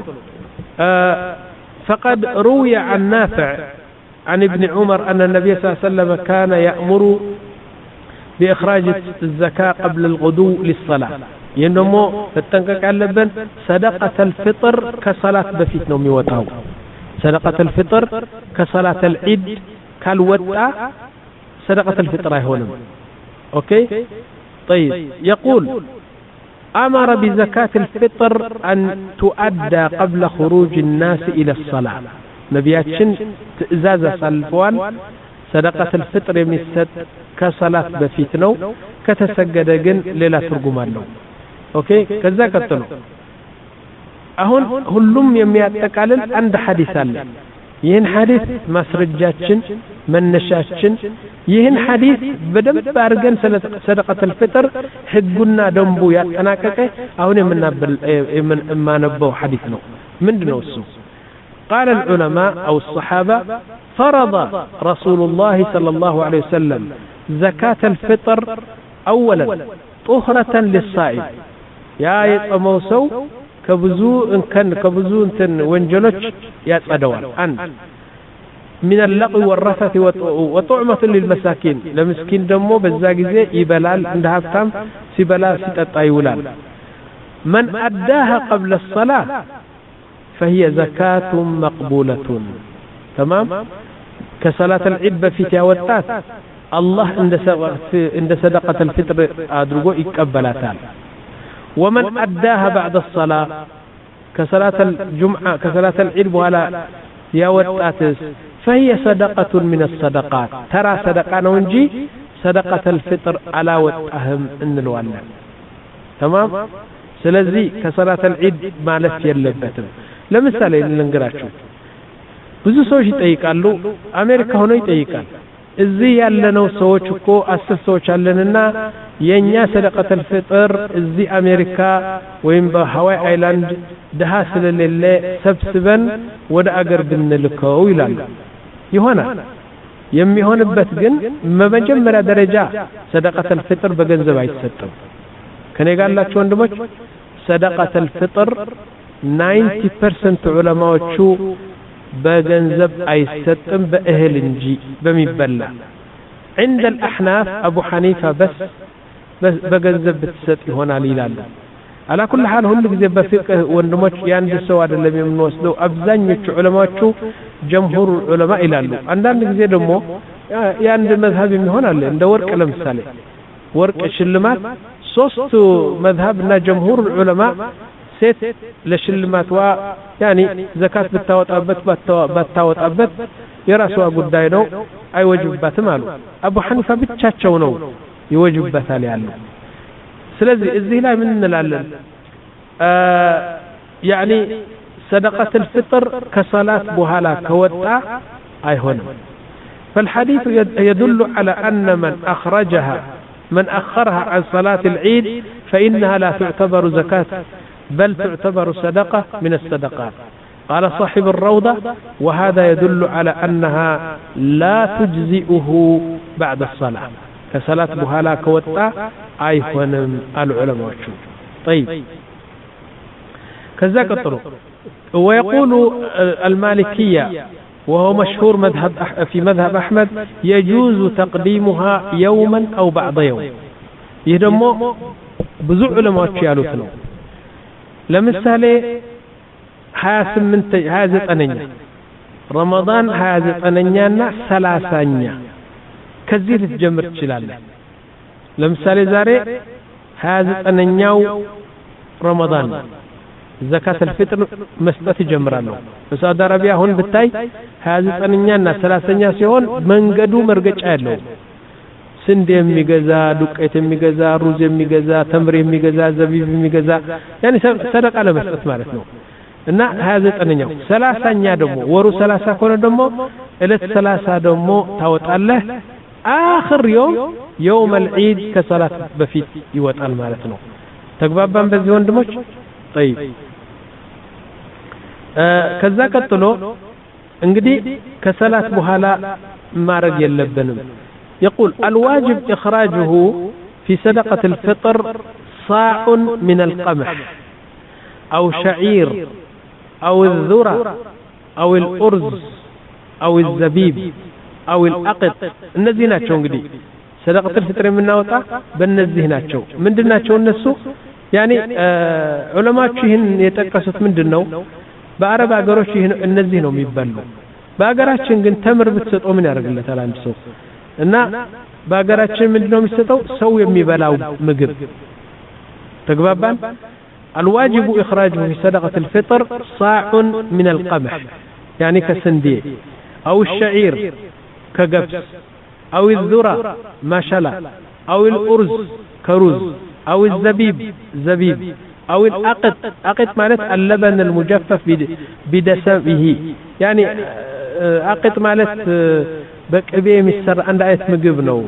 S1: فقد روي عن نافع عن ابن عمر أن النبي صلى الله عليه وسلم كان يأمر بإخراج الزكاة قبل الغدو للصلاة ينمو تتنقق علبن صدقة الفطر كصلاة بفيت نومي وطاو صدقة الفطر كصلاة العيد كالوطا صدقة الفطر هنا اوكي طيب يقول أمر بزكاة الفطر أن تؤدى قبل خروج الناس إلى الصلاة نبياتشن تأزازة صلفوان صدقة الفطر يمسد كصلاة بفيتنو كتسجد جن للا ترجمان له اوكي كذا كتلو اهون ሁሉም የሚያጠቃልል አንድ ሐዲስ አለ ይህን ሐዲስ ማስረጃችን መነሻችን ይህን ሐዲስ በደንብ አድርገን صدقة الفطر ህጉና ደንቡ ያጠናቀቀ አሁን የምናነበው ሐዲስ ነው ምንድነው እሱ قال العلماء أو الصحابة فرض رسول الله صلى الله عليه وسلم زكاة الفطر أولا طهرة للصائم يا يتموسو كبزو إن كان كبزو انتن وانجلوش يتأدوان أن من اللقو والرفث وطعمة للمساكين لمسكين دمو بالزاقزي يبلال عندها فتام سيبلا ستة أيولان من أداها قبل الصلاة فهي زكاة مقبولة تمام كصلاة العيد في تاوتات الله عند صدقة الفطر أدرجو يقبلاتها ومن أداها بعد الصلاة كصلاة الجمعة كصلاة العيد ولا ياوتات فهي صدقة من الصدقات ترى صدقة نونجي صدقة الفطر على وتأهم إن الوانا تمام سلزي كصلاة العيد ما لف يلبتم ለምሳሌ ልንገራችሁ ብዙ ሰዎች ይጠይቃሉ አሜሪካ ሆኖ ይጠይቃል እዚህ ያለነው ሰዎች እኮ አስር ሰዎች አለንና የኛ صدقة الفطر እዚህ አሜሪካ ወይም በሃዋይ አይላንድ ደሃ ስለሌለ ሰብስበን ወደ አገር ብንልከው ይላሉ ይሆናል የሚሆንበት ግን በመጀመሪያ ደረጃ صدقة الفطر በገንዘብ አይሰጥም ከኔ ጋር ያላችሁ ወንድሞች صدقة الفطر ninety percent ዑለማዎቹ በገንዘብ አይሰጥም በእህል እንጂ በሚበላ عند الأحناف أبو حنيفة بس በገንዘብ ብትሰጥ ይሆናል ይላሉ على كل حال ሁሉ ጊዜ በፍቅህ ወንድሞች ያንድ ሰው አይደለም የምንወስደው አብዛኞቹ ዑለማዎቹ ጀምሁር ዑለማ ይላሉ አንዳንድ ጊዜ ደግሞ ያንድ መዝሀብ የሚሆን አለ እንደ ወርቅ ለምሳሌ ወርቅ ሽልማት ሶስቱ መዝሀብና ጀምሁር ዑለማ ሴት ለሽልማትዋ ያኒ ዘካት ብታወጣበት ባታወጣበት የራስዋ ጉዳይ ነው አይወጅባትም አሉ አቡ ሐኒፋ ብቻቸው ነው ይወጅበታል ያለው ስለዚህ እዚህ ላይ ምን እንላለን ያኒ صدقة الفطر كصلاة بوهلا كوطا አይሆንም فالحديث يدل على أن من أخرجها من أخرها عن صلاة العيد فإنها لا تعتبر زكاة بل تعتبر صدقة من الصدقات. قال صاحب الروضة وهذا يدل على أنها لا تجزئه بعد الصلاة كصلاة بهالا كوتا أيهنم العلماء. طيب كذا الطرق. ويقول المالكية وهو مشهور مذهب في مذهب أحمد يجوز تقديمها يوما أو بعض يوم. يدمو بزع علماء يالوتنو لمثالي هاسمنت هذا أنيا رمضان هذا أنيانا ثلاثانيا كزير تجمر تشلالة. لمثالي زاري هذا أنياو رمضان زكاة الفطر مسألة جمرانو. بسعودة عربية هون بتاي هذا أنيانا ثلاثانيا سيهون من قدو مرقج آلو سند يميجزا دقيت يميجزا روز يميجزا تمر يميجزا زبيب يميجزا يعني صدق على مسألة مالتنا. إن هذا أنياو ثلاثة نيادمو ورو ثلاثة كون دمو إلى ثلاثة دمو توت الله آخر يوم يوم العيد كصلاة بفيت يوت المالتنا. تقبل بزيون دموش. طيب آه كذا كتلو انقدي كصلاة بهالا ما رجع اللبنم. يقول الواجب إخراجه في صدقة الفطر صاع من القمح أو شعير أو الذرة أو الأرز أو الزبيب أو الأقط. النزينات شو انقدي صدقة الفطر من نوتا بالنزينات شو من دنا شو النسو يعني آه علماء شيهن يتكست من دنو بعرب أجروش شيهن النزينهم يبلو بأجراتشين جن تمر بتسطو من يرجل تلام سو እና በአገራችን ምንድነው የሚሰጠው ሰው የሚበላው ምግብ ተግባባን። الواجب إخراجه في صدقة الفطر صاع من القمح يعني كسندي أو الشعير كقبس أو الذرة ماشلا أو الأرز كرز أو الزبيب زبيب أو الأقط أقط مالت اللبن المجفف بدسمه يعني أقط مالت በቅቤ የሚሰራ አንድ አይነት ምግብ ነው።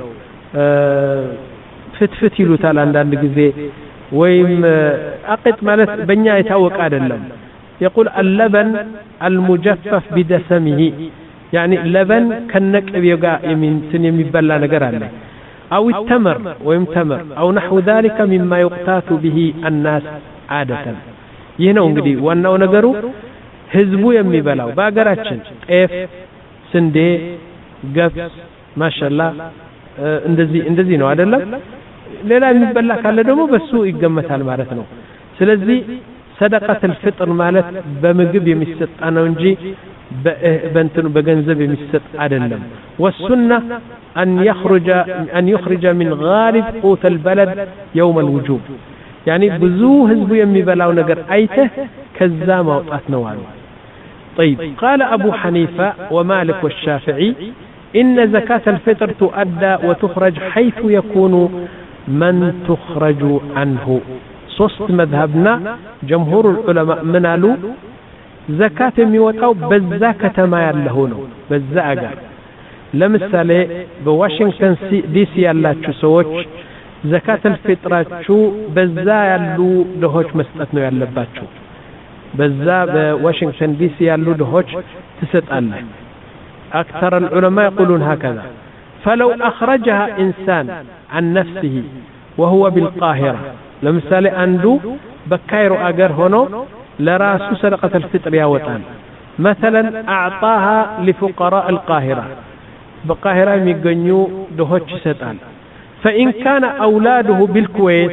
S1: ፍትፍት ይሉታል አንዳንድ ጊዜ ወይም አቅጥ ማለት በእኛ የታወቀ አይደለም። يقول اللبن المجفف بدسمه يعني لبن ከነቅቤው ጋር የሚንትን የሚበላ ነገር አለ። أو التمر ወይም ተምር أو نحو ذلك مما يقتات به الناس عادة. ይህ ነው እንግዲህ ዋናው ነገሩ ህዝቡ የሚበላው በአገራችን ጤፍ ስንዴ ገብስ ማሻላ እንደዚህ እንደዚህ ነው አይደለም። ሌላ የሚበላ ካለ ደግሞ በሱ ይገመታል ማለት ነው። ስለዚህ صدقة الفطر ማለት በምግብ የሚሰጥ ነው እንጂ በእንትኑ በገንዘብ የሚሰጥ አይደለም። والسنة أن يخرج أن يخرج من غالب قوت البلد يوم الوجوب يعني ብዙ ህዝቡ የሚበላው ነገር አይተህ ከዛ ማውጣት ነው አሉ። طيب قال أبو حنيفة ومالك والشافعي إن زكاة الفطر تؤدى وتخرج حيث يكون من تخرج عنه. صوست مذهبنا جمهور العلماء منالو زكاة ميوتاو بزاكة ما يالهونو بزاقا. لمثالي بواشنطن دي سي يالاتشو سووش زكاة الفطراتشو بزا يالو دهوش مستقنو يالباتشو بزا بواشنطن دي سي يالو دهوش تستقنو. أكثر العلماء يقولون هكذا. فلو أخرجها إنسان عن نفسه وهو بالقاهرة لمثال أندو بكايرو أجر هنا لراس صدقة الفطر يا وطن مثلا أعطاها لفقراء القاهرة بقاهرة يمجنيو دهوش ستان. فإن كان أولاده بالكويت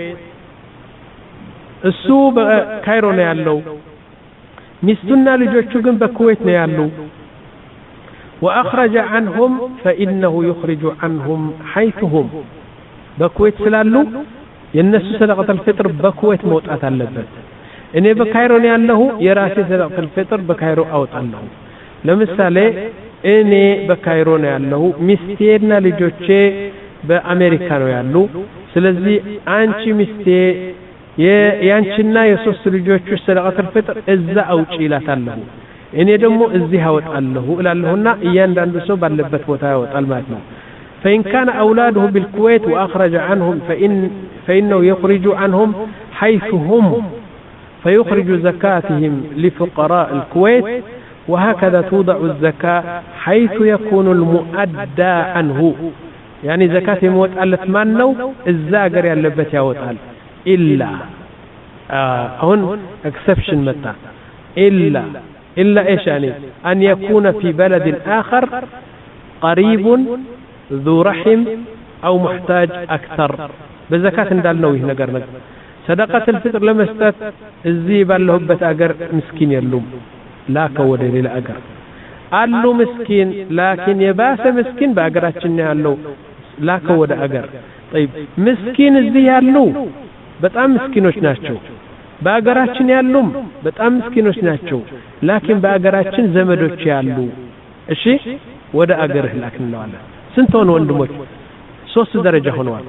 S1: السوب كايرو نيالو مستنا لجوشوغن بكويت نيالو وأخرج عنهم فإنه يخرج عنهم حيث هم بكويت سلالو ينسو صدقة الفطر بكويت موت أتلبت. إني بكايرو نيالله يراسي صدقة الفطر بكايرو أوت عنه. لمثالي إني بكايرو نيالله مستيرنا لجوشي بأمريكانو يالو سلزي أنشي مستي يانشنا يسوس لجوشي صدقة الفطر إزا أوشي لا تله እኔ ደግሞ እዚህ አወጣለሁ እላለሁና እያንዳንዱ ሰው ባለበት ቦታ ያወጣል ማለት ነው። فإن كان أولاده بالكويت وأخرج عنهم فإن فإنه يخرج عنهم حيث هم فيخرج زكاتهم لفقراء الكويت وهكذا توضع الزكاة حيث يكون المؤدى عنه يعني زكاة موت قالت مانو الزاقر يالبت يوتال إلا آه هون exception متى إلا إلا إيش يعني أن يكون في بلد آخر قريب ذو رحم أو محتاج أكثر بزكاة ندال نويه نقر نقر صدقة الفطر لما استات الزيب اللهم بتأجر مسكين يلوم لا كودي للا أجر قالوا مسكين لكن يباس مسكين بأجراتشني قالوا لا كود أجر طيب مسكين الزي قالوا بتأم مسكينوش ناشو بأجراتشني قالوا بتأم مسكينوش ناشو لكن بأجراتشن زمدوش قالوا إيشي ودا أجره لكن نوالا سنتون وندموش ሶስት ደረጃ ሆነዋል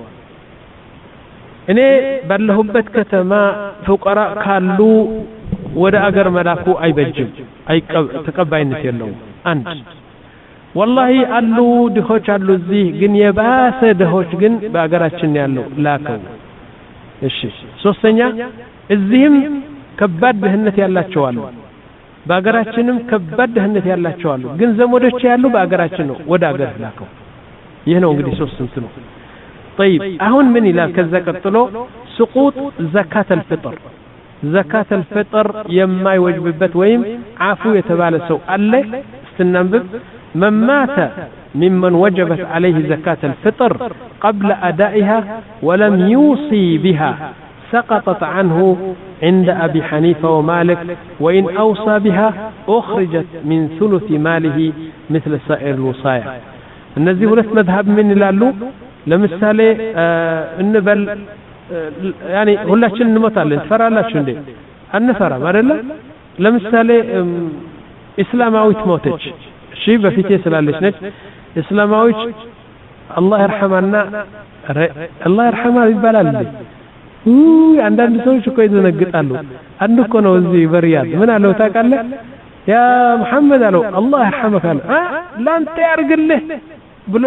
S1: እኔ ባለሁበት ከተማ ፉቀራ ካሉ ወደ አገር መላኩ አይበጅም ተቀባይነት የለውም አንድ والله አሉ ድሆች አሉ እዚህ ግን የባሰ ድሆች ግን በአገራችን ያለው ላከው እሺ ሶስተኛ እዚህም ከባድ ድህነት ያላቸው አሉ በአገራችንም ከባድ ድህነት ያላቸው አሉ ግን ዘመዶች ያሉ በአገራችን ነው ወደ አገር ላከው ይሄ ነው እንግዲህ ሶስት እንት ነው طيب አሁን ምን ይላል ከዛ ቀጥሎ سقوط زكاة الفطر زكاة الفطر የማይወጅብበት ወይም አፉ የተባለ ሰው አለ استنبب من مات ممن وجبت عليه زكاة الفطر قبل أدائها ولم يوصي بها سقطت عنه عند أبي حنيفة ومالك وإن أوصى بها أخرجت من ثلث ماله مثل سائر الوصايا እነዚህ ሁለት መذهب ምን ይላሉ ለምሳሌ እንበል ያኒ ሁላችን እንሞታለን ትፈራላችሁ እንዴ አንፈራም አይደለ ለምሳሌ እስላማዊት ሞተች እሺ በፊት ስላለች ነች እስላማዊት አላህ ይርሐማና አላህ ይርሐማ ይባላል ኡይ አንዳንድ ሰዎች እኮ ይዘነግጣሉ አንድ እኮ ነው እዚህ በሪያድ ምን አለው ታውቃለህ ያ መሐመድ አለው አላህ ይርሐመክ አለ ላንተ ያርግልህ ብሎ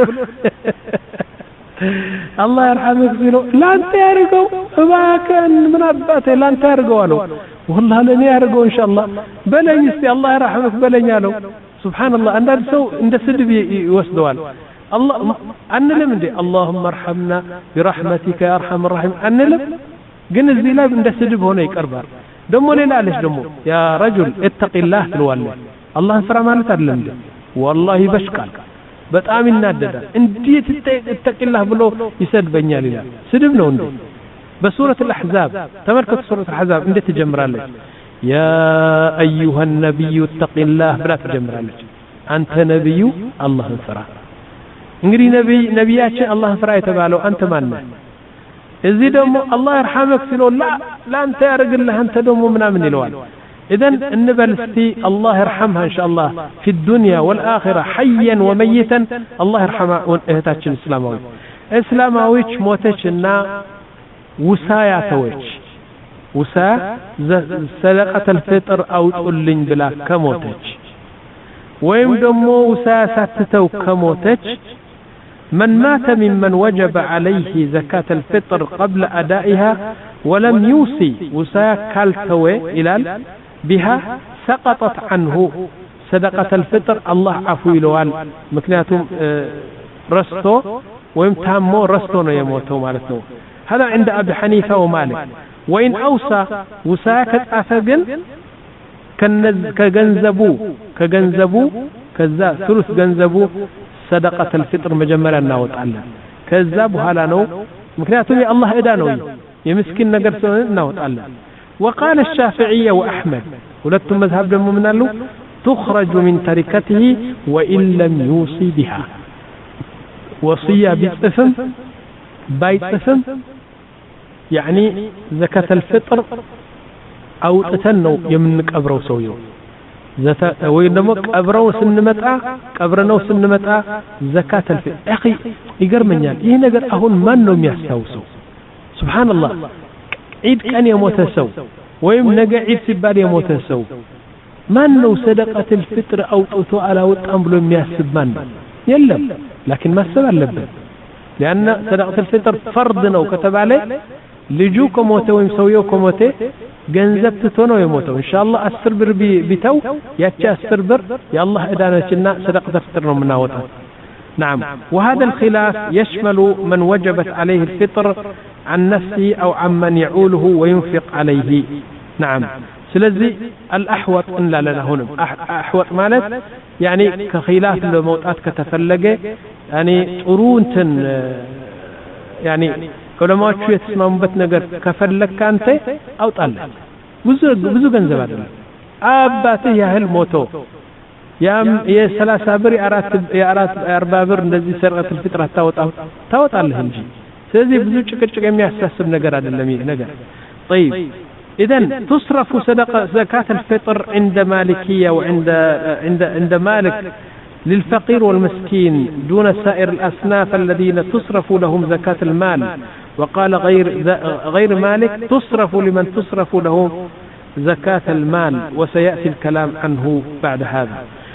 S1: አላህ ይርሐመክ ብሎ ላንተ ያርገው እባክህን ምን አባቴ ላንተ ያርገው አለው والله ለኔ ያርገው ኢንሻአላህ በለኝ እስቲ አላህ ይርሐመክ በለኝ አለው ሱብሃንአላህ አንዳንድ ሰው እንደ ስድብ ይወስደዋል الله አንልም እንዴ اللهم ارحمنا برحمتك يا ارحم الراحمين አንልም ግን እዚህ ላይ እንደ ስድብ ሆነ ይቀርባል ደሞ ሌላ አለሽ ደሞ ያ رجل اتق الله ትለዋለህ አላህን ፍራ ማለት አይደለም እንዴ والله በሽቃል በጣም ይናደዳል እንዴት اتقillah ብሎ ይሰድበኛል ይላል ስድብ ነው እንዴ በሱረቱ الأحزاب ተመልከቱ ሱረቱ الأحزاب እንዴት ትጀምራለች يا ايها النبي اتق الله ብላ ትጀምራለች አንተ ነብዩ አላህን ፍራ እንግዲህ ነብይ ነብያችን አላህን ፍራ የተባለው አንተ ማን ነህ እዚህ ደግሞ አላህ ይርሐመክ ሲለው ላ ላንተ ያርግልህ አንተ ደግሞ ምናምን ይለዋል اذا እንበል እስቲ አላህ ይርሐምها ان شاء الله في الدنيا والاخره حيا وميتا الله يرحمها እህታችን እስላማዊ እስላማዊች ሞተችና ውሳያ ተወች ውሳ ሰደቀተ الفطر አውጡልኝ ብላ ከሞተች ወይም ደግሞ ውሳያ ሳትተው ከሞተች من مات ممن وجب عليه زكاة الفطر قبل أدائها ولم يوصي وساك كالتوي إلال بها سقطت عنه صدقة الفطر الله عفو لوال مكنياتهم رستو ويمتامو رستو يموتو مالتو هذا عند أبي حنيفة ومالك وإن أوصى وساك أفقل كجنزبو كجنزبو كذا ثلث جنزبو صدقة الفطر مجملا ناوت الله كذاب هلا نو مكنياتهم يا الله إدانو يمسكن نجر ناوت الله وقال الشافعية وأحمد ولتم مذهب دمو من له تخرج من تركته وإن لم يوصي بها وصية بالإثم بايت إثم يعني زكاة الفطر أو تتنو يمنك أبرو سويو زتا وينما قبرو سنمطا قبرنو سنمطا زكاة الفطر اخي يገርመኛል ይሄ ነገር አሁን ማን ነው የሚያስታውሰው ሱብሃንአላህ ዒድ ቀን የሞተ ሰው ወይም ነገ ዒድ ሲባል የሞተ ሰው ማን ነው ሰደቀተ الفطر አውጥቶ አላወጣም ብሎ የሚያስብ ማን ነው የለም لكن ማሰብ አለበት لأن صدقة الفطر فرض ነው ከተባለ ልጁ ከሞተ ወይም ሰውየው ከሞተ ገንዘብ ትቶ ነው የሞተው ኢንሻአላህ አስር ብር ቢተው ያቺ አስር ብር የአላህ እዳነችና صدقة الفطر ነው የምናወጣው نعم وهذا الخلاف يشمل من وجبت عليه الفطر عن نفسه أو عمن يعوله وينفق عليه نعم سلذي الأحوط إن لا لنا هنا أحوط مالت يعني كخلاف الموتات كتفلقة يعني قرونتن يعني علماء شو يتسمعون بتنجر كفلك كانت أو طلع بزو بزو جنزب هذا أباته يا هل موتو يا يا ثلاثة بر يا أرات يا أرات أربعة بر نزي سرقة الفطرة تاوت أو تاوت على الهنجي سلذي بزو شكل شكل يحسس بنجر هذا اللي نجر طيب إذن تصرف صدقة زكاة الفطر عند مالكية وعند عند عند مالك للفقير والمسكين دون سائر الأصناف الذين تصرف لهم زكاة المال وقال غير غير مالك تصرف لمن تصرف له زكاة المال وسيأتي الكلام عنه بعد هذا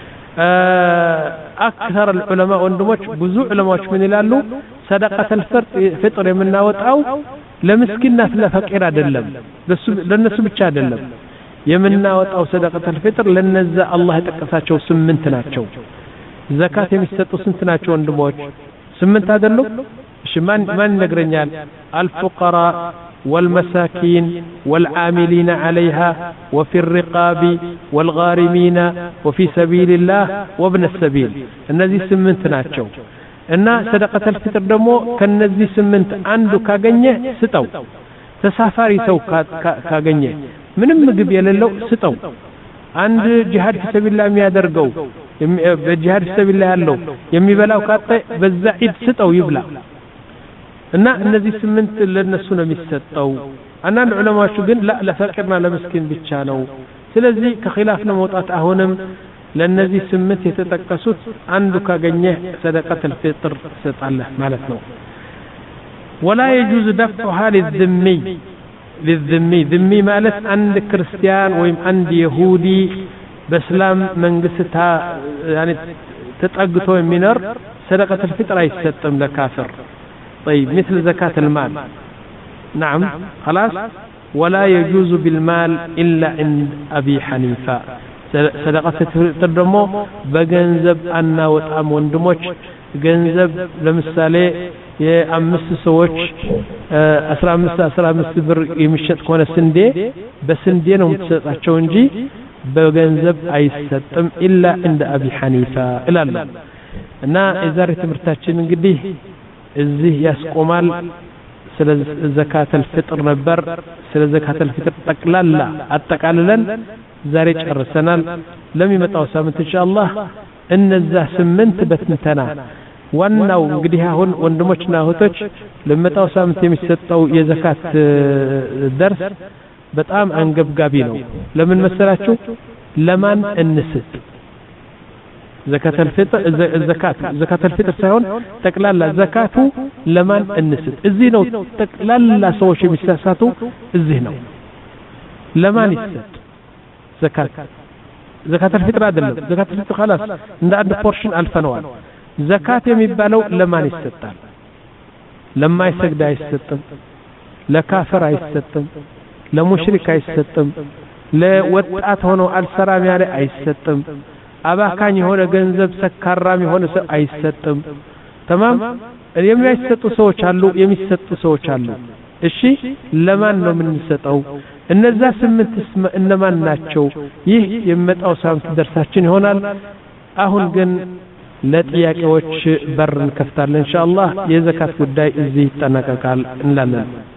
S1: أكثر العلماء وندمج بزوع علماء من يلالو صدقة الفطر من أو ለምስኪንና ለፈቂር አይደለም ለነሱ ብቻ አይደለም የምናወጣው ሰደቀተ الفطر ለነዛ አላህ የጠቀሳቸው ስምንት ናቸው ዘካት የሚሰጡ ስንት ናቸው ወንድሞች ስምንት አይደሉ እሺ ማን ማን ይነግረኛል الفقراء والمساكين والعاملين عليها وفي الرقاب والغارمين وفي سبيل الله وابن السبيل እነዚህ ስምንት ናቸው እና ሰደቀተ الفطر ደግሞ ከነዚህ ስምንት አንዱ ካገኘ ስጠው ተሳፋሪ ሰው ካገኘ ምንም ምግብ የሌለው ስጠው አንድ ጂሃድ ፊሰቢላህ የሚያደርገው በጂሃድ ፊሰቢላህ ያለው የሚበላው ካጣ በዛ ዒድ ስጠው ይብላ እና እነዚህ ስምንት ለነሱ ነው የሚሰጠው አንዳንድ ዑለማዎች ግን ላ ለፈቂርና ለምስኪን ብቻ ነው ስለዚህ ከኺላፍ ነው መውጣት አሁንም ለነዚህ ስምንት የተጠቀሱት አንዱ ካገኘ صدقة الفطر ሰጣለህ ማለት ነው ولا يجوز دفعها للذمي للذمي ذمي ማለት አንድ ክርስቲያን ወይም አንድ ይሁዲ በእስላም መንግስታ يعني ተጠግቶ የሚኖር صدقة الفطر አይሰጥም ለካፍር طيب مثل زكاة المال نعم خلاص ولا يجوز بالمال إلا عند أبي حنيفة صدقة الفطر ደግሞ በገንዘብ አናወጣም ወንድሞች ገንዘብ ለምሳሌ የአምስት ሰዎች አስራ አምስት አስራ አምስት ብር የሚሸጥ ከሆነ ስንዴ በስንዴ ነው የምትሰጣቸው እንጂ በገንዘብ አይሰጥም إلا عند أبي حنيفة ይላል እና የዛሬ ትምህርታችን እንግዲህ እዚህ ያስቆማል ስለ ዘካተ الفطر ነበር ስለ ዘካተ الفطر ጠቅላላ አጠቃልለን ዛሬ ጨርሰናል ለሚመጣው ሳምንት ኢንሻአላህ እነዛ ስምንት በትንተና ዋናው እንግዲህ አሁን ወንድሞችና እህቶች ለሚመጣው ሳምንት የሚሰጠው የዘካት ደርስ በጣም አንገብጋቢ ነው ለምን መሰላችሁ ለማን እንስጥ زكاة الفطر الزكاة زكاة الفطر ሳይሆን ጠቅላላ ዘካቱ ለማን እንስጥ እዚህ ነው ጠቅላላ ሰዎች የሚሳሳቱ እዚህ ነው ለማን ይሰጥ زكاة زكاة الفطر አይደለም زكاة الفطر خلاص እንደ አንድ ፖርሽን አልፈነዋል زكاة የሚባለው ለማን ይሰጣል ለማይሰግድ አይሰጥም ለካፍር አይሰጥም ለሙሽሪክ አይሰጥም ለወጣት ሆኖ አልሰራም ያለ አይሰጥም አባካኝ የሆነ ገንዘብ ሰካራም የሆነ ሰው አይሰጥም تمام የሚያሰጡ ሰዎች አሉ የሚሰጡ ሰዎች አሉ እሺ ለማን ነው የምንሰጠው እነዛ ስምንት እነማን ናቸው ይህ የመጣው ሳምንት ደርሳችን ይሆናል አሁን ግን ለጥያቄዎች በር እንከፍታለን ኢንሻአላህ የዘካት ጉዳይ እዚህ ይጠናቀቃል እንላለን